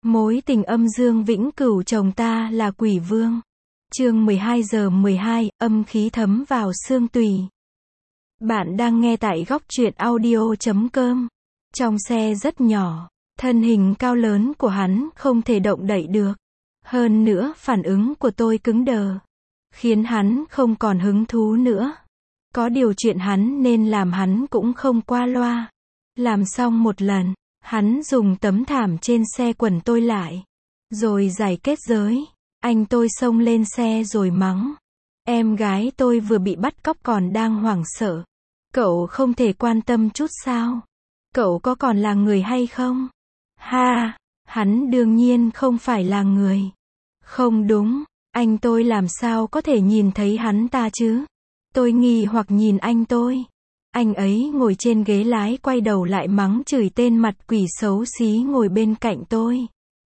Mối tình âm dương vĩnh cửu chồng ta là quỷ vương. Chương 12:12, âm khí thấm vào xương tủy. Bạn đang nghe tại góc truyện audio.com. Trong xe rất nhỏ, thân hình cao lớn của hắn không thể động đậy được. Hơn nữa phản ứng của tôi cứng đờ, khiến hắn không còn hứng thú nữa. Có điều chuyện hắn nên làm hắn cũng không qua loa. Làm xong một lần, hắn dùng tấm thảm trên xe quần tôi lại, rồi giải kết giới. Anh tôi xông lên xe rồi mắng. Em gái tôi vừa bị bắt cóc còn đang hoảng sợ. Cậu không thể quan tâm chút sao? Cậu có còn là người hay không? Ha, hắn đương nhiên không phải là người. Không đúng, anh tôi làm sao có thể nhìn thấy hắn ta chứ? Tôi nghi hoặc nhìn anh tôi. Anh ấy ngồi trên ghế lái quay đầu lại mắng chửi tên mặt quỷ xấu xí ngồi bên cạnh tôi.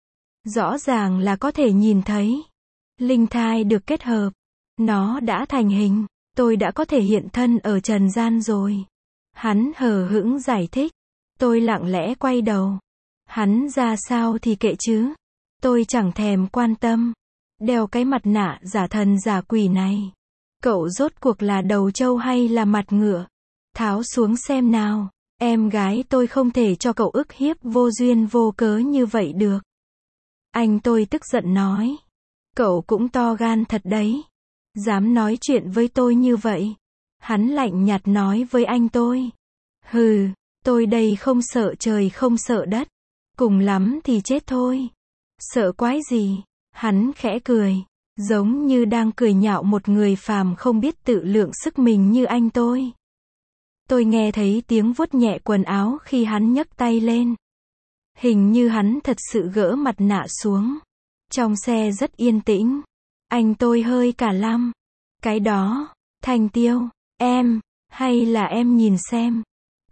Rõ ràng là có thể nhìn thấy. Linh thai được kết hợp. Nó đã thành hình. Tôi đã có thể hiện thân ở trần gian rồi. Hắn hờ hững giải thích. Tôi lặng lẽ quay đầu. Hắn ra sao thì kệ chứ. Tôi chẳng thèm quan tâm. Đeo cái mặt nạ giả thần giả quỷ này. Cậu rốt cuộc là đầu trâu hay là mặt ngựa? Tháo xuống xem nào. Em gái tôi không thể cho cậu ức hiếp vô duyên vô cớ như vậy được. Anh tôi tức giận nói. Cậu cũng to gan thật đấy. Dám nói chuyện với tôi như vậy. Hắn lạnh nhạt nói với anh tôi. Hừ, tôi đây không sợ trời không sợ đất. Cùng lắm thì chết thôi. Sợ quái gì? Hắn khẽ cười. Giống như đang cười nhạo một người phàm không biết tự lượng sức mình như anh tôi. Tôi nghe thấy tiếng vuốt nhẹ quần áo khi hắn nhấc tay lên. Hình như hắn thật sự gỡ mặt nạ xuống. Trong xe rất yên tĩnh. Anh tôi hơi cả lăm. Cái đó, Thành Tiêu, em, hay là em nhìn xem.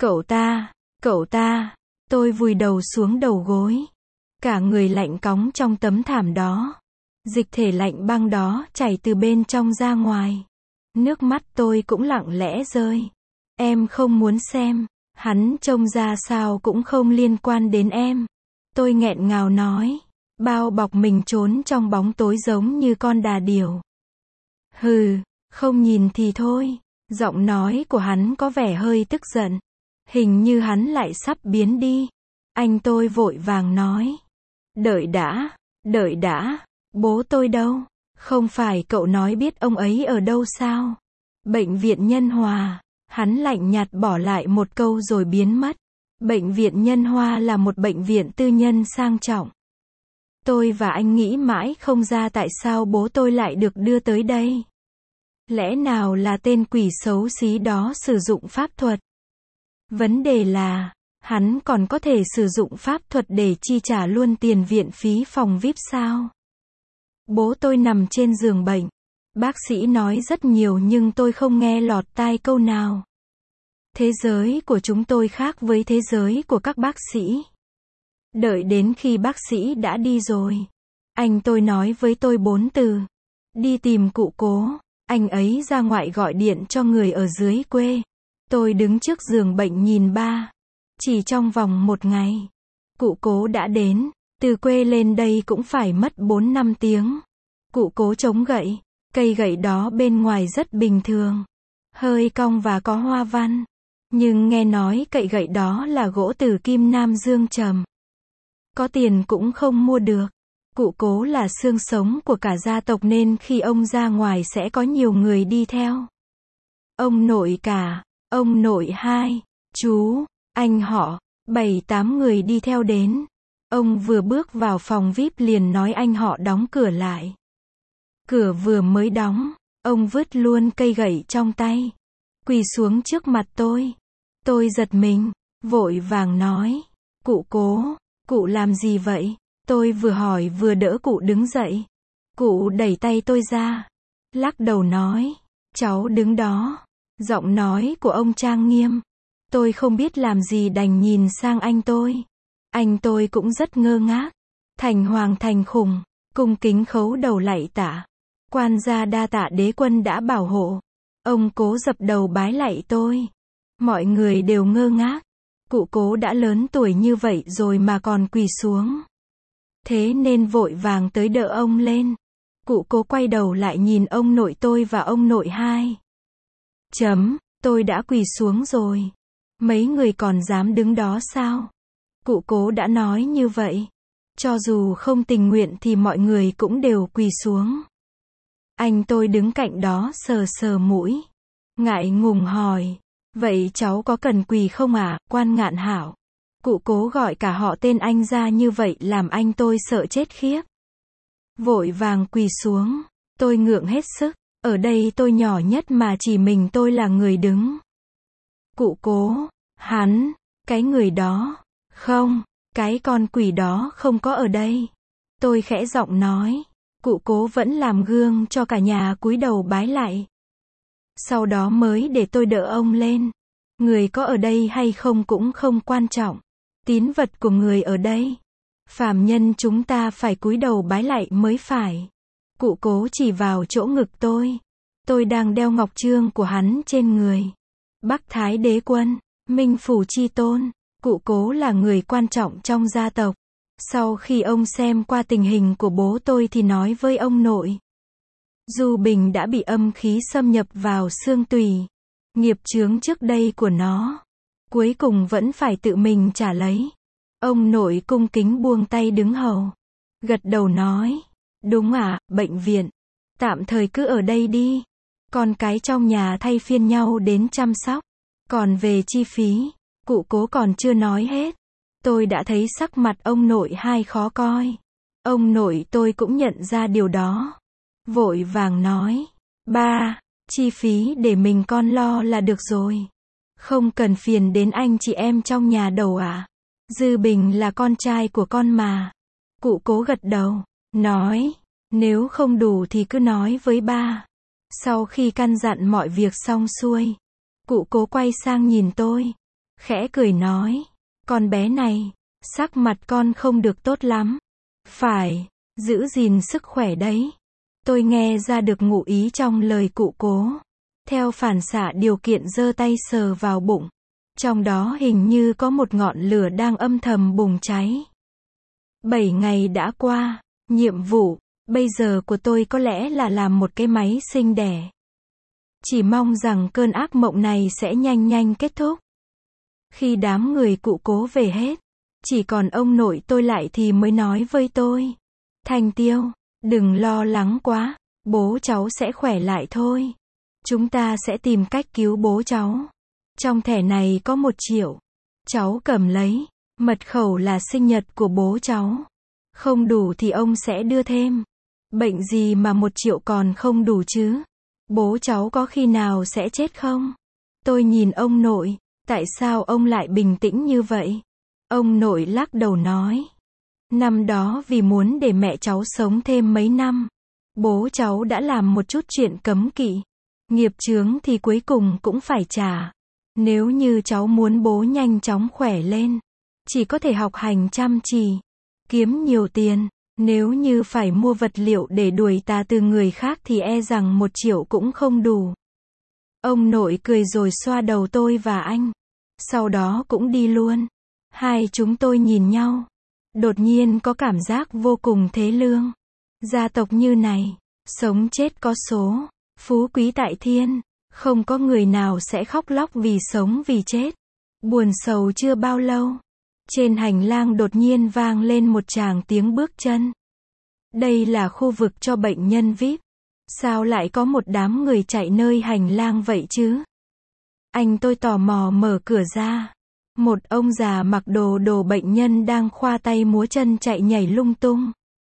Cậu ta, tôi vùi đầu xuống đầu gối. Cả người lạnh cóng trong tấm thảm đó. Dịch thể lạnh băng đó chảy từ bên trong ra ngoài. Nước mắt tôi cũng lặng lẽ rơi. Em không muốn xem. Hắn trông ra sao cũng không liên quan đến em. Tôi nghẹn ngào nói. Bao bọc mình trốn trong bóng tối giống như con đà điểu. Hừ, không nhìn thì thôi. Giọng nói của hắn có vẻ hơi tức giận. Hình như hắn lại sắp biến đi. Anh tôi vội vàng nói. Đợi đã, bố tôi đâu? Không phải cậu nói biết ông ấy ở đâu sao? Bệnh viện Nhân Hòa. Hắn lạnh nhạt bỏ lại một câu rồi biến mất. Bệnh viện Nhân Hòa là một bệnh viện tư nhân sang trọng. Tôi và anh nghĩ mãi không ra tại sao bố tôi lại được đưa tới đây. Lẽ nào là tên quỷ xấu xí đó sử dụng pháp thuật? Vấn đề là, hắn còn có thể sử dụng pháp thuật để chi trả luôn tiền viện phí phòng VIP sao? Bố tôi nằm trên giường bệnh. Bác sĩ nói rất nhiều nhưng tôi không nghe lọt tai câu nào. Thế giới của chúng tôi khác với thế giới của các bác sĩ. Đợi đến khi bác sĩ đã đi rồi. Anh tôi nói với tôi 4 từ. Đi tìm cụ Cố. Anh ấy ra ngoại gọi điện cho người ở dưới quê. Tôi đứng trước giường bệnh nhìn ba. Chỉ trong vòng 1 ngày. Cụ Cố đã đến. Từ quê lên đây cũng phải mất 4-5 tiếng. Cụ Cố chống gậy. Cây gậy đó bên ngoài rất bình thường. Hơi cong và có hoa văn. Nhưng nghe nói cậy gậy đó là gỗ từ Kim Nam Dương Trầm. Có tiền cũng không mua được. Cụ Cố là xương sống của cả gia tộc nên khi ông ra ngoài sẽ có nhiều người đi theo. Ông nội cả, ông nội hai, chú, anh họ, 7-8 người đi theo đến. Ông vừa bước vào phòng VIP liền nói anh họ đóng cửa lại. Cửa vừa mới đóng, ông vứt luôn cây gậy trong tay. Quỳ xuống trước mặt tôi. Tôi giật mình, vội vàng nói. Cụ Cố, cụ làm gì vậy? Tôi vừa hỏi vừa đỡ cụ đứng dậy. Cụ đẩy tay tôi ra. Lắc đầu nói. Cháu đứng đó. Giọng nói của ông trang nghiêm. Tôi không biết làm gì đành nhìn sang anh tôi. Anh tôi cũng rất ngơ ngác. Thành hoàng thành khủng. Cung kính khấu đầu lạy tạ. Quan gia đa tạ đế quân đã bảo hộ. Ông Cố dập đầu bái lạy tôi. Mọi người đều ngơ ngác. Cụ Cố đã lớn tuổi như vậy rồi mà còn quỳ xuống. thế nên vội vàng tới đỡ ông lên. Cụ cố quay đầu lại nhìn ông nội tôi và ông nội hai. Tôi đã quỳ xuống rồi. Mấy người còn dám đứng đó sao? Cụ cố đã nói như vậy. Cho dù không tình nguyện thì mọi người cũng đều quỳ xuống. Anh tôi đứng cạnh đó sờ sờ mũi. Ngại ngùng hỏi. Vậy cháu có cần quỳ không ạ, quan Ngạn Hảo? Cụ cố gọi cả họ tên anh ra như vậy làm anh tôi sợ chết khiếp. Vội vàng quỳ xuống. Tôi ngượng hết sức. Ở đây tôi nhỏ nhất mà chỉ mình tôi là người đứng. Cụ cố. Hắn. Cái người đó. Không. Cái con quỷ đó không có ở đây. Tôi khẽ giọng nói. Cụ cố vẫn làm gương cho cả nhà cúi đầu bái lại. Sau đó mới để tôi đỡ ông lên. Người có ở đây hay không cũng không quan trọng. Tín vật của người ở đây. Phàm nhân chúng ta phải cúi đầu bái lại mới phải. Cụ cố chỉ vào chỗ ngực tôi. Tôi đang đeo ngọc chương của hắn trên người. Bắc Thái Đế Quân, Minh Phủ Chi Tôn. Cụ cố là người quan trọng trong gia tộc. Sau khi ông xem qua tình hình của bố tôi thì nói với ông nội. Du Bình đã bị âm khí xâm nhập vào xương tủy. Nghiệp chướng trước đây của nó. Cuối cùng vẫn phải tự mình trả lấy. Ông nội cung kính buông tay đứng hầu. Gật đầu nói. Đúng ạ, bệnh viện. Tạm thời cứ ở đây đi. Con cái trong nhà thay phiên nhau đến chăm sóc. Còn về chi phí, cụ cố còn chưa nói hết. Tôi đã thấy sắc mặt ông nội hai khó coi. Ông nội tôi cũng nhận ra điều đó. Vội vàng nói. Ba, chi phí để mình con lo là được rồi. Không cần phiền đến anh chị em trong nhà đâu ạ. Dư Bình là con trai của con mà. Cụ cố gật đầu. Nói. Nếu không đủ thì cứ nói với ba. Sau khi căn dặn mọi việc xong xuôi. Cụ cố quay sang nhìn tôi. Khẽ cười nói. Con bé này. Sắc mặt con không được tốt lắm. Phải. Giữ gìn sức khỏe đấy. Tôi nghe ra được ngụ ý trong lời cụ cố. Theo phản xạ điều kiện giơ tay sờ vào bụng. Trong đó hình như có một ngọn lửa đang âm thầm bùng cháy. 7 ngày đã qua. Nhiệm vụ bây giờ của tôi có lẽ là làm một cái máy sinh đẻ. Chỉ mong rằng cơn ác mộng này sẽ nhanh nhanh kết thúc. Khi đám người cụ cố về hết, chỉ còn ông nội tôi lại thì mới nói với tôi. Thanh Tiêu, đừng lo lắng quá, bố cháu sẽ khỏe lại thôi. Chúng ta sẽ tìm cách cứu bố cháu. Trong thẻ này có 1 triệu. Cháu cầm lấy, mật khẩu là sinh nhật của bố cháu. Không đủ thì ông sẽ đưa thêm. Bệnh gì mà 1 triệu còn không đủ chứ? Bố cháu có khi nào sẽ chết không? Tôi nhìn ông nội, tại sao ông lại bình tĩnh như vậy? Ông nội lắc đầu nói. Năm đó vì muốn để mẹ cháu sống thêm mấy năm, bố cháu đã làm một chút chuyện cấm kỵ. Nghiệp chướng thì cuối cùng cũng phải trả. Nếu như cháu muốn bố nhanh chóng khỏe lên, chỉ có thể học hành chăm chỉ, kiếm nhiều tiền. Nếu như phải mua vật liệu để đuổi tà từ người khác thì e rằng 1 triệu cũng không đủ. Ông nội cười rồi xoa đầu tôi và anh. Sau đó cũng đi luôn. Hai chúng tôi nhìn nhau. Đột nhiên có cảm giác vô cùng thế lương. Gia tộc như này, sống chết có số, phú quý tại thiên. Không có người nào sẽ khóc lóc vì sống vì chết. Buồn sầu chưa bao lâu. Trên hành lang đột nhiên vang lên một tràng tiếng bước chân. Đây là khu vực cho bệnh nhân VIP. Sao lại có một đám người chạy nơi hành lang vậy chứ? Anh tôi tò mò mở cửa ra. Một ông già mặc đồ bệnh nhân đang khoa tay múa chân chạy nhảy lung tung.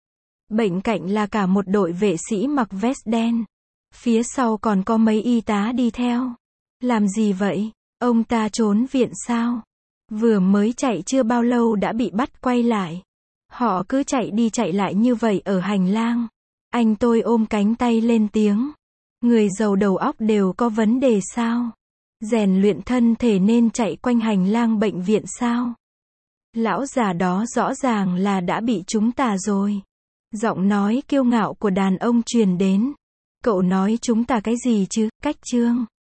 Bên cạnh là cả một đội vệ sĩ mặc vest đen. Phía sau còn có mấy y tá đi theo. Làm gì vậy? Ông ta trốn viện sao? Vừa mới chạy chưa bao lâu đã bị bắt quay lại. Họ cứ chạy đi chạy lại như vậy ở hành lang. Anh tôi ôm cánh tay lên tiếng. Người giàu đầu óc đều có vấn đề sao? Rèn luyện thân thể nên chạy quanh hành lang bệnh viện sao? Lão già đó rõ ràng là đã bị chúng tà rồi. Giọng nói kiêu ngạo của đàn ông truyền đến. Cậu nói chúng ta cái gì chứ? Cách chương.